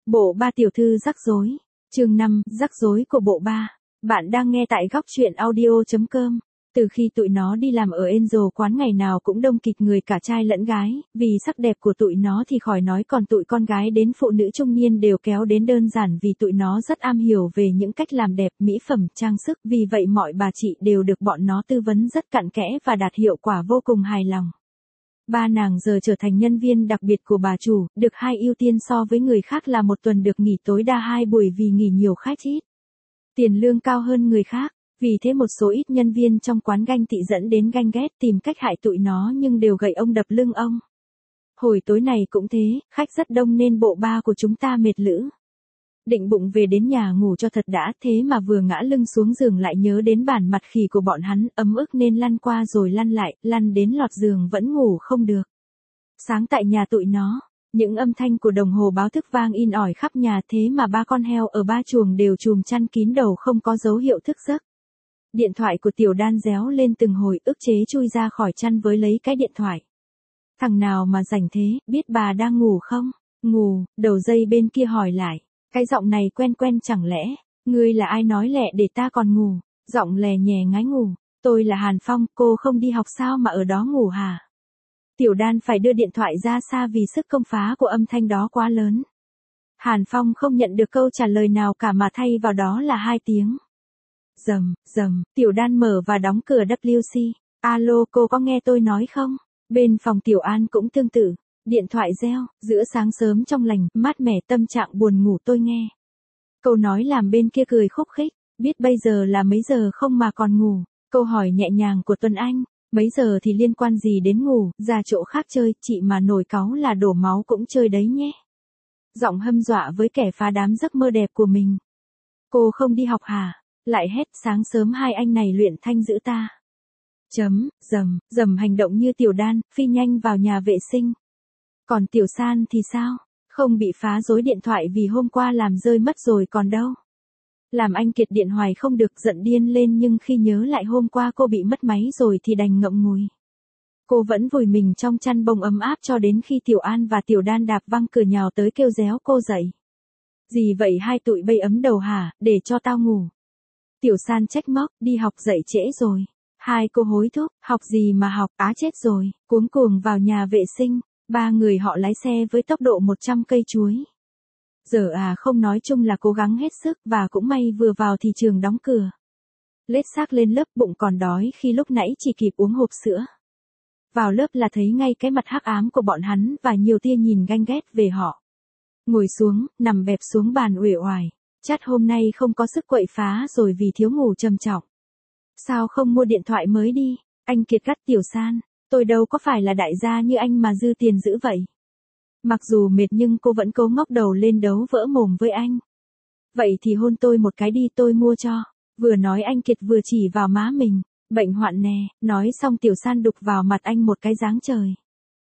Bộ ba tiểu thư rắc rối. Chương 5, rắc rối của bộ ba. Bạn đang nghe tại góc truyện audio.com. Từ khi tụi nó đi làm ở Angel quán ngày nào cũng đông kịch người cả trai lẫn gái, vì sắc đẹp của tụi nó thì khỏi nói, còn tụi con gái đến phụ nữ trung niên đều kéo đến, đơn giản vì tụi nó rất am hiểu về những cách làm đẹp, mỹ phẩm, trang sức, vì vậy mọi bà chị đều được bọn nó tư vấn rất cặn kẽ và đạt hiệu quả vô cùng hài lòng. Ba nàng giờ trở thành nhân viên đặc biệt của bà chủ, được 2 ưu tiên so với người khác là một tuần được nghỉ tối đa 2 buổi vì nghỉ nhiều khách ít. Tiền lương cao hơn người khác, vì thế một số ít nhân viên trong quán ganh tị dẫn đến ganh ghét tìm cách hại tụi nó, nhưng đều gậy ông đập lưng ông. Hồi tối này cũng thế, khách rất đông nên bộ ba của chúng ta mệt lử. Định bụng về đến nhà ngủ cho thật đã, thế mà vừa ngã lưng xuống giường lại nhớ đến bản mặt khỉ của bọn hắn, ấm ức nên lăn qua rồi lăn lại, lăn đến lọt giường vẫn ngủ không được. Sáng tại nhà tụi nó, những âm thanh của đồng hồ báo thức vang in ỏi khắp nhà, thế mà ba con heo ở ba chuồng đều chùm chăn kín đầu không có dấu hiệu thức giấc. Điện thoại của Tiểu Đan réo lên từng hồi, ức chế chui ra khỏi chăn với lấy cái điện thoại. Thằng nào mà rảnh thế, biết bà đang ngủ không? Ngủ, đầu dây bên kia hỏi lại. Cái giọng này quen quen, chẳng lẽ, ngươi là ai nói lẹ để ta còn ngủ? Giọng lè nhè ngái ngủ. Tôi là Hàn Phong, cô không đi học sao mà ở đó ngủ hả? Tiểu Đan phải đưa điện thoại ra xa vì sức công phá của âm thanh đó quá lớn. Hàn Phong không nhận được câu trả lời nào cả mà thay vào đó là 2 tiếng. Rầm, rầm, Tiểu Đan mở và đóng cửa WC. Alo, cô có nghe tôi nói không? Bên phòng Tiểu An cũng tương tự. Điện thoại reo, giữa sáng sớm trong lành, mát mẻ, tâm trạng buồn ngủ tôi nghe. Câu nói làm bên kia cười khúc khích, biết bây giờ là mấy giờ không mà còn ngủ. Câu hỏi nhẹ nhàng của Tuấn Anh, mấy giờ thì liên quan gì đến ngủ, ra chỗ khác chơi, chị mà nổi cáu là đổ máu cũng chơi đấy nhé. Giọng hâm dọa với kẻ phá đám giấc mơ đẹp của mình. Cô không đi học hả? Lại hét, sáng sớm hai anh này luyện thanh giữ ta. Rầm, rầm hành động như Tiểu Đan, phi nhanh vào nhà vệ sinh. Còn Tiểu San thì sao? Không bị phá rối điện thoại vì hôm qua làm rơi mất rồi còn đâu. Làm anh Kiệt điện hoài không được, giận điên lên, nhưng khi nhớ lại hôm qua cô bị mất máy rồi thì đành ngậm ngùi. Cô vẫn vùi mình trong chăn bông ấm áp cho đến khi Tiểu An và Tiểu Đan đạp văng cửa nhào tới kêu réo cô dậy. Gì vậy hai tụi bay ấm đầu hả, để cho tao ngủ. Tiểu San trách móc, đi học dậy trễ rồi. Hai cô hối thúc, học gì mà học, á chết rồi, cuống cuồng vào nhà vệ sinh. 3 người họ lái xe với tốc độ 100 cây chuối. Giờ không nói chung là cố gắng hết sức, và cũng may vừa vào thì trường đóng cửa. Lết xác lên lớp, bụng còn đói khi lúc nãy chỉ kịp uống hộp sữa. Vào lớp là thấy ngay cái mặt hắc ám của bọn hắn và nhiều tia nhìn ganh ghét về họ. Ngồi xuống, nằm bẹp xuống bàn uể oải. Chắc hôm nay không có sức quậy phá rồi vì thiếu ngủ trầm trọng. Sao không mua điện thoại mới đi? Anh Kiệt gắt Tiểu San. Tôi đâu có phải là đại gia như anh mà dư tiền dữ vậy. Mặc dù mệt nhưng cô vẫn cố ngóc đầu lên đấu vỡ mồm với anh. Vậy thì hôn tôi một cái đi, tôi mua cho. Vừa nói anh Kiệt vừa chỉ vào má mình. Bệnh hoạn nè, nói xong Tiểu San đục vào mặt anh một cái giáng trời.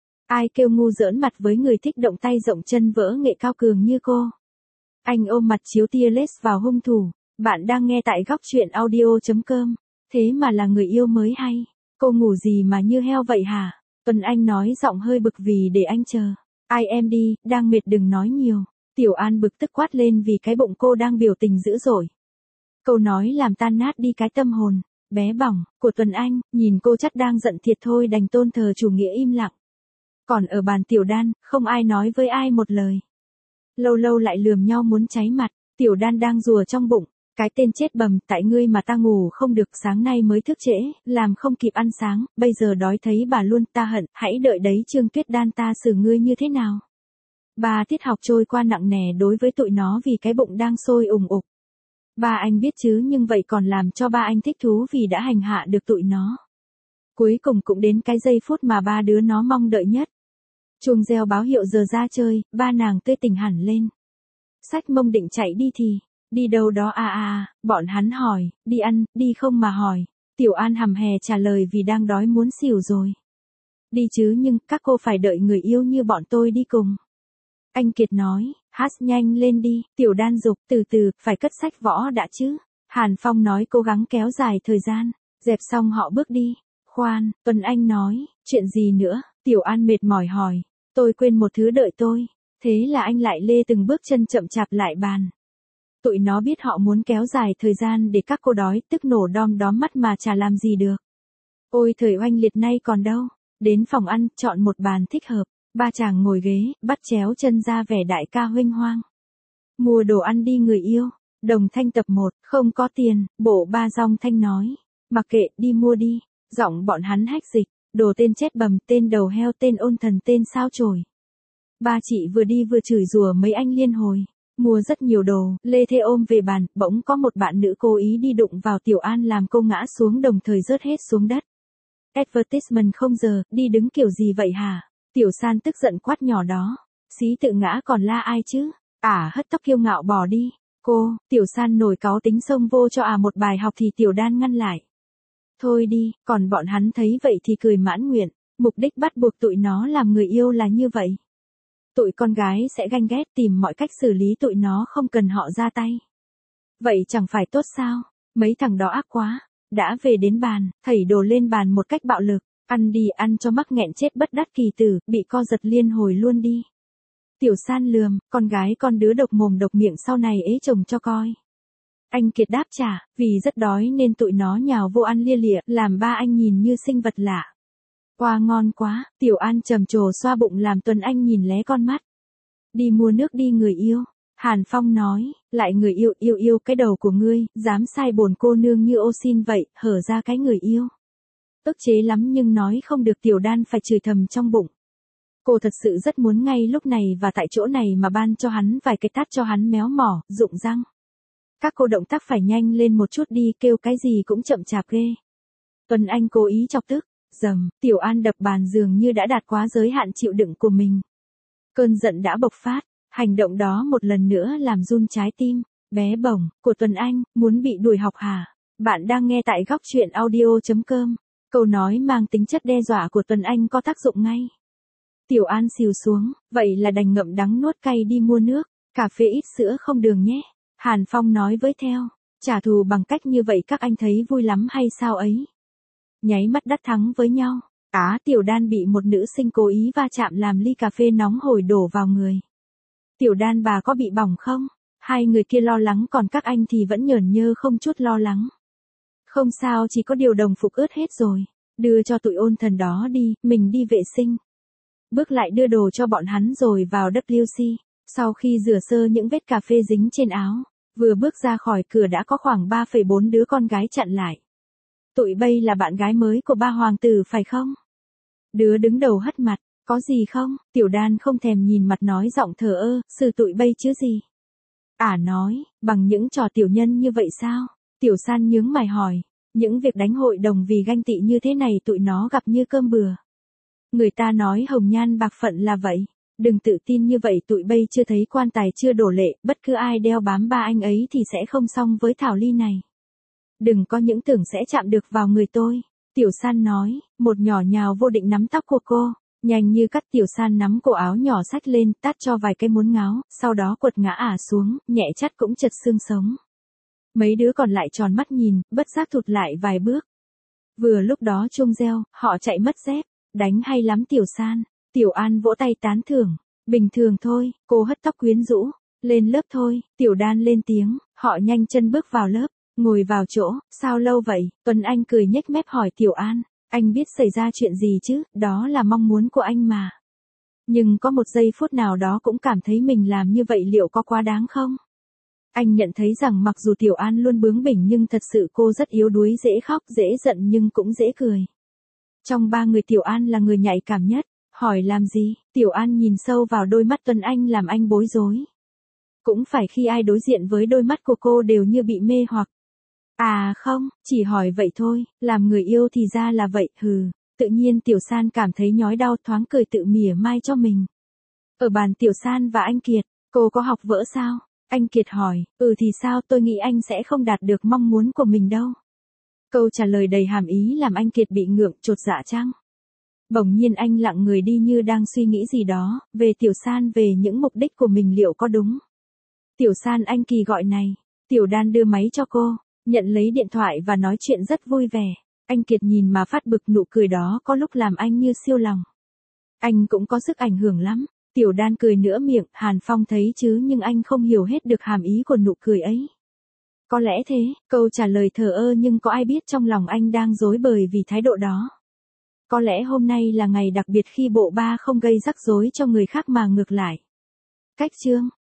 Ai kêu ngu giỡn mặt với người thích động tay rộng chân vỡ nghệ cao cường như cô. Anh ôm mặt chiếu tia lết vào hung thủ. Bạn đang nghe tại góc truyện audio.com. Thế mà là người yêu mới hay. Cô ngủ gì mà như heo vậy hả? Tuấn Anh nói giọng hơi bực vì để anh chờ. Ai em đi, đang mệt đừng nói nhiều. Tiểu An bực tức quát lên vì cái bụng cô đang biểu tình dữ dội. Câu nói làm tan nát đi cái tâm hồn bé bỏng của Tuấn Anh, nhìn cô chắc đang giận thiệt thôi đành tôn thờ chủ nghĩa im lặng. Còn ở bàn Tiểu Đan, không ai nói với ai một lời. Lâu lâu lại lườm nhau muốn cháy mặt. Tiểu Đan đang rùa trong bụng. Cái tên chết bầm, tại ngươi mà ta ngủ không được, sáng nay mới thức trễ, làm không kịp ăn sáng, bây giờ đói thấy bà luôn, ta hận, hãy đợi đấy Trương Tuyết Đan ta xử ngươi như thế nào. 3 tiết học trôi qua nặng nề đối với tụi nó vì cái bụng đang sôi ủng ục. Ba anh biết chứ, nhưng vậy còn làm cho ba anh thích thú vì đã hành hạ được tụi nó. Cuối cùng cũng đến cái giây phút mà ba đứa nó mong đợi nhất. Chuông reo báo hiệu giờ ra chơi, ba nàng tươi tỉnh hẳn lên. Xách mông định chạy đi thì, đi đâu đó bọn hắn hỏi, đi ăn, đi không mà hỏi. Tiểu An hầm hè trả lời vì đang đói muốn xỉu rồi. Đi chứ, nhưng các cô phải đợi người yêu như bọn tôi đi cùng. Anh Kiệt nói, hát nhanh lên đi. Tiểu Đan giục, từ từ, phải cất sách võ đã chứ. Hàn Phong nói cố gắng kéo dài thời gian. Dẹp xong họ bước đi. Khoan, Tuấn Anh nói, chuyện gì nữa? Tiểu An mệt mỏi hỏi. Tôi quên một thứ đợi tôi. Thế là anh lại lê từng bước chân chậm chạp lại bàn. Tụi nó biết họ muốn kéo dài thời gian để các cô đói, tức nổ đom đóm mắt mà chả làm gì được. Ôi thời oanh liệt nay còn đâu. Đến phòng ăn, chọn một bàn thích hợp. Ba chàng ngồi ghế, bắt chéo chân ra vẻ đại ca huênh hoang. Mua đồ ăn đi người yêu. Đồng Thanh tập 1, không có tiền, bộ ba Dòng Thanh nói. Mặc kệ, đi mua đi. Giọng bọn hắn hách dịch. Đồ tên chết bầm, tên đầu heo, tên ôn thần, tên sao chổi. Ba chị vừa đi vừa chửi rủa mấy anh liên hồi. Mua rất nhiều đồ, lê thê ôm về bàn, bỗng có một bạn nữ cố ý đi đụng vào Tiểu An làm cô ngã xuống đồng thời rớt hết xuống đất. Advertisement không giờ, đi đứng kiểu gì vậy hả? Tiểu San tức giận quát nhỏ đó. Xí tự ngã còn la ai chứ? Hất tóc kiêu ngạo bỏ đi. Cô, Tiểu San nổi cáu tính xông vô cho một bài học thì Tiểu Đan ngăn lại. Thôi đi, còn bọn hắn thấy vậy thì cười mãn nguyện. Mục đích bắt buộc tụi nó làm người yêu là như vậy. Tụi con gái sẽ ganh ghét tìm mọi cách xử lý tụi nó không cần họ ra tay. Vậy chẳng phải tốt sao? Mấy thằng đó ác quá. Đã về đến bàn, thảy đồ lên bàn một cách bạo lực. Ăn đi ăn cho mắc nghẹn chết bất đắc kỳ tử, bị co giật liên hồi luôn đi. Tiểu San lườm, con gái con đứa độc mồm độc miệng sau này ế chồng cho coi. Anh Kiệt đáp trả, vì rất đói nên tụi nó nhào vô ăn lia lịa, làm ba anh nhìn như sinh vật lạ. Qua ngon quá, Tiểu An trầm trồ xoa bụng làm Tuấn Anh nhìn lé con mắt. Đi mua nước đi người yêu. Hàn Phong nói, lại người yêu yêu cái đầu của ngươi, dám sai bổn cô nương như ô xin vậy, hở ra cái người yêu. Ức chế lắm nhưng nói không được Tiểu Đan phải chửi thầm trong bụng. Cô thật sự rất muốn ngay lúc này và tại chỗ này mà ban cho hắn vài cái tát cho hắn méo mỏ, rụng răng. Các cô động tác phải nhanh lên một chút đi, kêu cái gì cũng chậm chạp ghê. Tuấn Anh cố ý chọc tức, dầm, Tiểu An đập bàn dường như đã đạt quá giới hạn chịu đựng của mình. Cơn giận đã bộc phát, hành động đó một lần nữa làm run trái tim, bé bỏng, của Tuấn Anh, muốn bị đuổi học hả? Bạn đang nghe tại góc truyện audio.com. Câu nói mang tính chất đe dọa của Tuấn Anh có tác dụng ngay. Tiểu An xìu xuống, vậy là đành ngậm đắng nuốt cay đi mua nước, cà phê ít sữa không đường nhé. Hàn Phong nói với theo, trả thù bằng cách như vậy các anh thấy vui lắm hay sao ấy? Nháy mắt đắc thắng với nhau. Tiểu Đan bị một nữ sinh cố ý va chạm làm ly cà phê nóng hổi đổ vào người. Tiểu Đan bà có bị bỏng không? Hai người kia lo lắng còn các anh thì vẫn nhởn nhơ không chút lo lắng. Không sao, chỉ có điều đồng phục ướt hết rồi. Đưa cho tụi ôn thần đó đi, mình đi vệ sinh. Bước lại đưa đồ cho bọn hắn rồi vào WC. Sau khi rửa sơ những vết cà phê dính trên áo, vừa bước ra khỏi cửa đã có khoảng 3,4 đứa con gái chặn lại. Tụi bây là bạn gái mới của ba hoàng tử phải không? Đứa đứng đầu hất mặt, có gì không? Tiểu Đan không thèm nhìn mặt nói giọng thờ ơ, xử tụi bây chứ gì? Nói, bằng những trò tiểu nhân như vậy sao? Tiểu San nhướng mày hỏi, những việc đánh hội đồng vì ganh tị như thế này tụi nó gặp như cơm bừa. Người ta nói hồng nhan bạc phận là vậy. Đừng tự tin như vậy, tụi bây chưa thấy quan tài chưa đổ lệ, bất cứ ai đeo bám ba anh ấy thì sẽ không xong với Thảo Ly này. Đừng có những tưởng sẽ chạm được vào người tôi. Tiểu San nói, một nhỏ nhào vô định nắm tóc của cô, nhanh như cắt. Tiểu San nắm cổ áo nhỏ xách lên, tát cho vài cái muốn ngáo, sau đó quật ngã xuống, nhẹ chắt cũng chật xương sống. Mấy đứa còn lại tròn mắt nhìn, bất giác thụt lại vài bước. Vừa lúc đó chuông reo, họ chạy mất dép. Đánh hay lắm Tiểu San. Tiểu An vỗ tay tán thưởng. Bình thường thôi, cô hất tóc quyến rũ. Lên lớp thôi, Tiểu Đan lên tiếng. Họ nhanh chân bước vào lớp, ngồi vào chỗ. Sao lâu vậy? Tuấn Anh cười nhếch mép hỏi Tiểu An. Anh biết xảy ra chuyện gì chứ, đó là mong muốn của anh mà. Nhưng có một giây phút nào đó cũng cảm thấy mình làm như vậy liệu có quá đáng không? Anh nhận thấy rằng mặc dù Tiểu An luôn bướng bỉnh nhưng thật sự cô rất yếu đuối, dễ khóc, dễ giận nhưng cũng dễ cười. Trong ba người Tiểu An là người nhạy cảm nhất. Hỏi làm gì? Tiểu An nhìn sâu vào đôi mắt Tuấn Anh làm anh bối rối. Cũng phải khi ai đối diện với đôi mắt của cô đều như bị mê hoặc. Không, chỉ hỏi vậy thôi, làm người yêu thì ra là vậy, hừ. Tự nhiên Tiểu San cảm thấy nhói đau, thoáng cười tự mỉa mai cho mình. Ở bàn Tiểu San và anh Kiệt, cô có học vỡ sao? Anh Kiệt hỏi, thì sao, tôi nghĩ anh sẽ không đạt được mong muốn của mình đâu. Câu trả lời đầy hàm ý làm anh Kiệt bị ngượng, chột dạ chăng? Bỗng nhiên anh lặng người đi như đang suy nghĩ gì đó, về Tiểu San, về những mục đích của mình liệu có đúng. Tiểu San, anh Kỳ gọi này. Tiểu Đan đưa máy cho cô, nhận lấy điện thoại và nói chuyện rất vui vẻ. Anh Kiệt nhìn mà phát bực, nụ cười đó có lúc làm anh như siêu lòng. Anh cũng có sức ảnh hưởng lắm. Tiểu Đan cười nửa miệng, Hàn Phong thấy chứ nhưng anh không hiểu hết được hàm ý của nụ cười ấy. Có lẽ thế, câu trả lời thờ ơ nhưng có ai biết trong lòng anh đang rối bời vì thái độ đó. Có lẽ hôm nay là ngày đặc biệt khi bộ ba không gây rắc rối cho người khác mà ngược lại. Cách chương